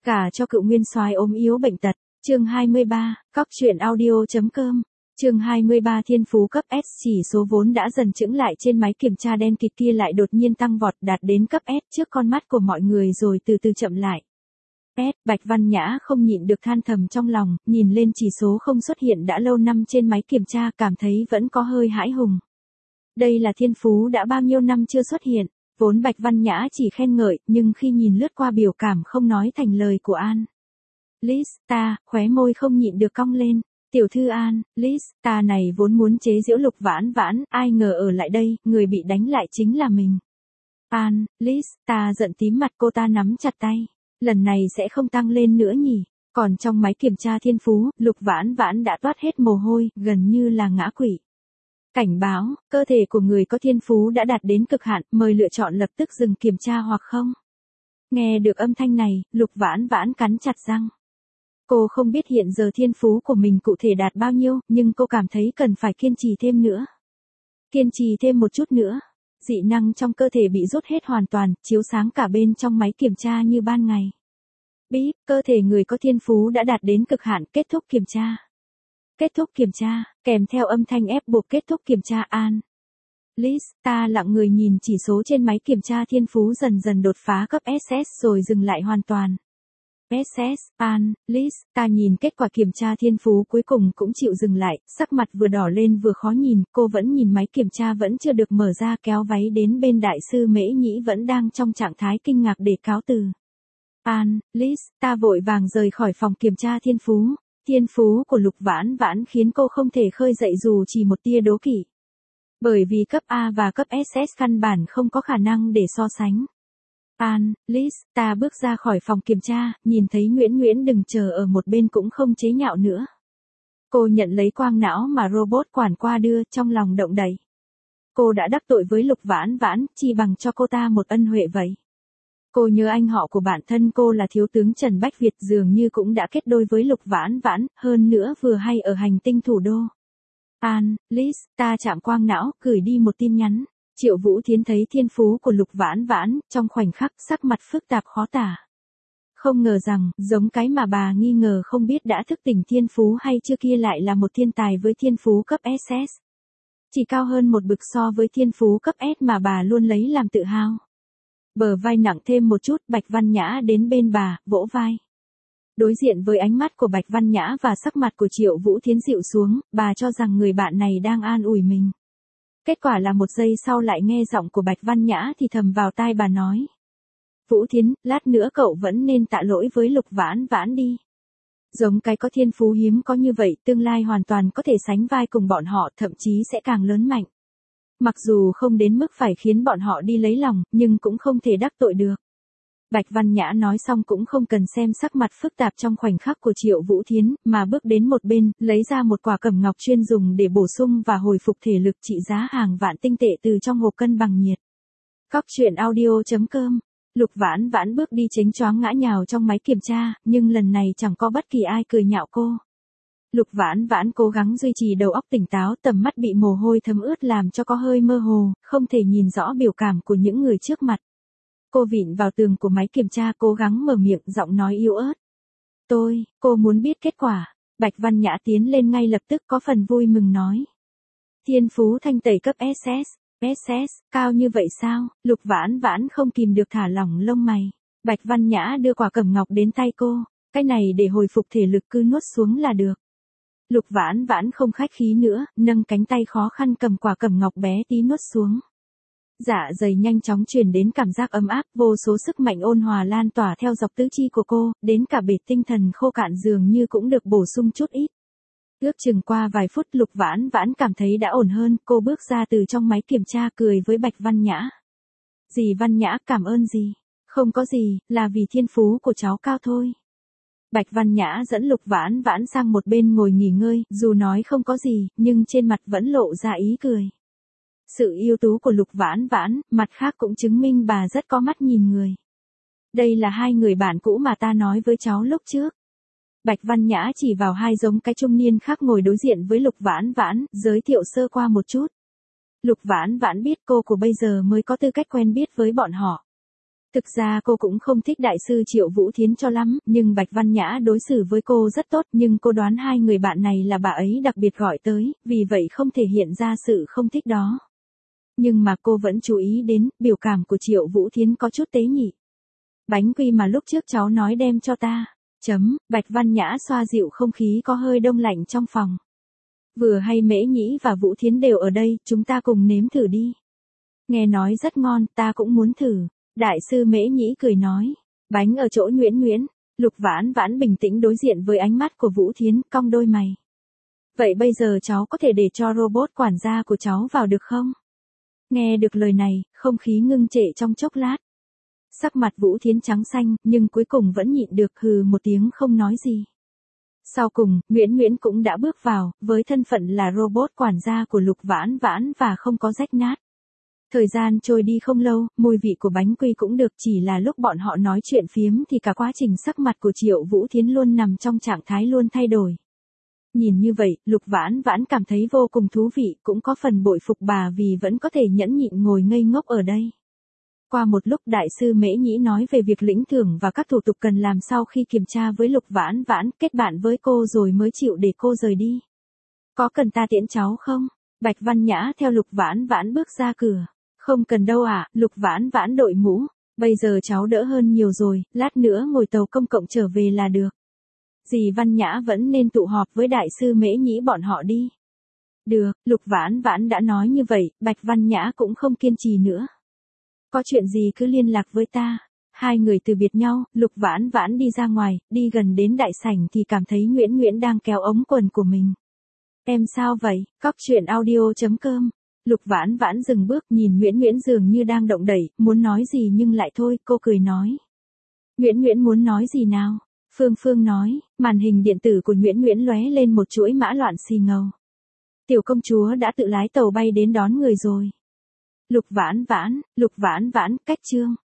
Cả cho cựu nguyên soái ốm yếu bệnh tật. Chương 23, Cóc truyện audio.com. Chương 23 thiên phú cấp S chỉ số vốn đã dần chững lại trên máy kiểm tra đen kịt kia lại đột nhiên tăng vọt đạt đến cấp S trước con mắt của mọi người rồi từ từ chậm lại. Bạch Văn Nhã không nhịn được than thầm trong lòng, nhìn lên chỉ số không xuất hiện đã lâu năm trên máy kiểm tra cảm thấy vẫn có hơi hãi hùng. Đây là thiên phú đã bao nhiêu năm chưa xuất hiện, vốn Bạch Văn Nhã chỉ khen ngợi, nhưng khi nhìn lướt qua biểu cảm không nói thành lời của An Lista, khóe môi không nhịn được cong lên. Tiểu thư An Lista này vốn muốn chế giễu Lục Vãn Vãn, ai ngờ ở lại đây, người bị đánh lại chính là mình. An Lista giận tím mặt, cô ta nắm chặt tay. Lần này sẽ không tăng lên nữa nhỉ? Còn trong máy kiểm tra thiên phú, Lục Vãn Vãn đã toát hết mồ hôi, gần như là ngã quỵ. Cảnh báo, cơ thể của người có thiên phú đã đạt đến cực hạn, mời lựa chọn lập tức dừng kiểm tra hoặc không. Nghe được âm thanh này, Lục Vãn Vãn cắn chặt răng. Cô không biết hiện giờ thiên phú của mình cụ thể đạt bao nhiêu, nhưng cô cảm thấy cần phải kiên trì thêm nữa. Kiên trì thêm một chút nữa. Dị năng trong cơ thể bị rút hết hoàn toàn, chiếu sáng cả bên trong máy kiểm tra như ban ngày. Bíp, cơ thể người có thiên phú đã đạt đến cực hạn, kết thúc kiểm tra. Kết thúc kiểm tra, kèm theo âm thanh ép buộc kết thúc kiểm tra. An Lista lặng người nhìn chỉ số trên máy kiểm tra thiên phú dần dần đột phá cấp SS rồi dừng lại hoàn toàn. SS, An Lista nhìn kết quả kiểm tra thiên phú cuối cùng cũng chịu dừng lại, sắc mặt vừa đỏ lên vừa khó nhìn, cô vẫn nhìn máy kiểm tra vẫn chưa được mở ra, kéo váy đến bên đại sư Mễ Nhĩ vẫn đang trong trạng thái kinh ngạc để cáo từ. An Lista vội vàng rời khỏi phòng kiểm tra thiên phú. Thiên phú của Lục Vãn Vãn khiến cô không thể khơi dậy dù chỉ một tia đố kỵ. Bởi vì cấp A và cấp SS căn bản không có khả năng để so sánh. An Lista bước ra khỏi phòng kiểm tra, nhìn thấy Nguyễn Nguyễn đừng chờ ở một bên cũng không chế nhạo nữa. Cô nhận lấy quang não mà robot quản qua đưa, trong lòng động đậy. Cô đã đắc tội với Lục Vãn Vãn, chi bằng cho cô ta một ân huệ vậy. Cô nhớ anh họ của bản thân cô là thiếu tướng Trần Bách Việt dường như cũng đã kết đôi với Lục Vãn Vãn, hơn nữa vừa hay ở hành tinh thủ đô. An Lista chạm quang não, gửi đi một tin nhắn. Triệu Vũ Thiến thấy thiên phú của Lục Vãn Vãn, trong khoảnh khắc sắc mặt phức tạp khó tả. Không ngờ rằng, giống cái mà bà nghi ngờ không biết đã thức tỉnh thiên phú hay chưa kia lại là một thiên tài với thiên phú cấp SS. Chỉ cao hơn một bậc so với thiên phú cấp S mà bà luôn lấy làm tự hào. Bờ vai nặng thêm một chút, Bạch Văn Nhã đến bên bà, vỗ vai. Đối diện với ánh mắt của Bạch Văn Nhã và sắc mặt của Triệu Vũ Thiến dịu xuống, bà cho rằng người bạn này đang an ủi mình. Kết quả là một giây sau lại nghe giọng của Bạch Văn Nhã thì thầm vào tai bà nói. Vũ Thiến, lát nữa cậu vẫn nên tạ lỗi với Lục Vãn Vãn đi. Giống cái có thiên phú hiếm có như vậy, tương lai hoàn toàn có thể sánh vai cùng bọn họ, thậm chí sẽ càng lớn mạnh. Mặc dù không đến mức phải khiến bọn họ đi lấy lòng, nhưng cũng không thể đắc tội được. Bạch Văn Nhã nói xong cũng không cần xem sắc mặt phức tạp trong khoảnh khắc của Triệu Vũ Thiến, mà bước đến một bên, lấy ra một quả cẩm ngọc chuyên dùng để bổ sung và hồi phục thể lực trị giá hàng vạn tinh tệ từ trong hộp cân bằng nhiệt. Cóc truyện audio.com. Lục Vãn Vãn bước đi chếnh choáng ngã nhào trong máy kiểm tra, nhưng lần này chẳng có bất kỳ ai cười nhạo cô. Lục Vãn Vãn cố gắng duy trì đầu óc tỉnh táo, tầm mắt bị mồ hôi thấm ướt làm cho có hơi mơ hồ, không thể nhìn rõ biểu cảm của những người trước mặt. Cô vịn vào tường của máy kiểm tra cố gắng mở miệng, giọng nói yếu ớt. Cô muốn biết kết quả. Bạch Văn Nhã tiến lên ngay lập tức có phần vui mừng nói. Thiên phú thanh tẩy cấp SS, cao như vậy sao? Lục Vãn Vãn không kìm được thả lỏng lông mày. Bạch Văn Nhã đưa quả cẩm ngọc đến tay cô, cái này để hồi phục thể lực cứ nuốt xuống là được. Lục Vãn Vãn không khách khí nữa, nâng cánh tay khó khăn cầm quả cẩm ngọc bé tí nuốt xuống. Dạ dày nhanh chóng truyền đến cảm giác ấm áp, vô số sức mạnh ôn hòa lan tỏa theo dọc tứ chi của cô, đến cả bể tinh thần khô cạn dường như cũng được bổ sung chút ít. Ước chừng qua vài phút Lục Vãn Vãn cảm thấy đã ổn hơn, cô bước ra từ trong máy kiểm tra cười với Bạch Văn Nhã. Dì Văn Nhã cảm ơn gì? Không có gì, là vì thiên phú của cháu cao thôi. Bạch Văn Nhã dẫn Lục Vãn Vãn sang một bên ngồi nghỉ ngơi, dù nói không có gì, nhưng trên mặt vẫn lộ ra ý cười. Sự ưu tú của Lục Vãn Vãn, mặt khác cũng chứng minh bà rất có mắt nhìn người. Đây là hai người bạn cũ mà ta nói với cháu lúc trước. Bạch Văn Nhã chỉ vào hai giống cái trung niên khác ngồi đối diện với Lục Vãn Vãn, giới thiệu sơ qua một chút. Lục Vãn Vãn biết cô của bây giờ mới có tư cách quen biết với bọn họ. Thực ra cô cũng không thích đại sư Triệu Vũ Thiến cho lắm, nhưng Bạch Văn Nhã đối xử với cô rất tốt, nhưng cô đoán hai người bạn này là bà ấy đặc biệt gọi tới, vì vậy không thể hiện ra sự không thích đó. Nhưng mà cô vẫn chú ý đến, biểu cảm của Triệu Vũ Thiến có chút tế nhị. Bánh quy mà lúc trước cháu nói đem cho ta. Bạch Văn Nhã xoa dịu không khí có hơi đông lạnh trong phòng. Vừa hay Mễ Nhĩ và Vũ Thiến đều ở đây, chúng ta cùng nếm thử đi. Nghe nói rất ngon, ta cũng muốn thử. Đại sư Mễ Nhĩ cười nói. Bánh ở chỗ Nguyễn Nguyễn. Lục Vãn Vãn bình tĩnh đối diện với ánh mắt của Vũ Thiến, cong đôi mày. Vậy bây giờ cháu có thể để cho robot quản gia của cháu vào được không? Nghe được lời này, không khí ngưng trệ trong chốc lát. Sắc mặt Vũ Thiến trắng xanh, nhưng cuối cùng vẫn nhịn được hừ một tiếng không nói gì. Sau cùng, Nguyễn Nguyễn cũng đã bước vào, với thân phận là robot quản gia của Lục Vãn Vãn và không có rách nát. Thời gian trôi đi không lâu, mùi vị của bánh quy cũng được, chỉ là lúc bọn họ nói chuyện phiếm thì cả quá trình sắc mặt của Triệu Vũ Thiến luôn nằm trong trạng thái luôn thay đổi. Nhìn như vậy, Lục Vãn Vãn cảm thấy vô cùng thú vị, cũng có phần bội phục bà vì vẫn có thể nhẫn nhịn ngồi ngây ngốc ở đây. Qua một lúc đại sư Mễ Nhĩ nói về việc lĩnh thưởng và các thủ tục cần làm sau khi kiểm tra với Lục Vãn Vãn, kết bạn với cô rồi mới chịu để cô rời đi. Có cần ta tiễn cháu không? Bạch Văn Nhã theo Lục Vãn Vãn bước ra cửa. Không cần đâu ạ, Lục Vãn Vãn đội mũ. Bây giờ cháu đỡ hơn nhiều rồi, lát nữa ngồi tàu công cộng trở về là được. Dì Văn Nhã vẫn nên tụ họp với đại sư Mễ Nhĩ bọn họ đi. Được, Lục Vãn Vãn đã nói như vậy, Bạch Văn Nhã cũng không kiên trì nữa. Có chuyện gì cứ liên lạc với ta. Hai người từ biệt nhau, Lục Vãn Vãn đi ra ngoài, đi gần đến đại sảnh thì cảm thấy Nguyễn Nguyễn đang kéo ống quần của mình. Em sao vậy? Cóc truyện audio.com. Lục Vãn Vãn dừng bước nhìn Nguyễn Nguyễn dường như đang động đẩy, muốn nói gì nhưng lại thôi, cô cười nói. Nguyễn Nguyễn muốn nói gì nào? Phương Phương nói, màn hình điện tử của Nguyễn Nguyễn lóe lên một chuỗi mã loạn xì ngầu. Tiểu công chúa đã tự lái tàu bay đến đón người rồi. Lục Vãn Vãn, cách chương.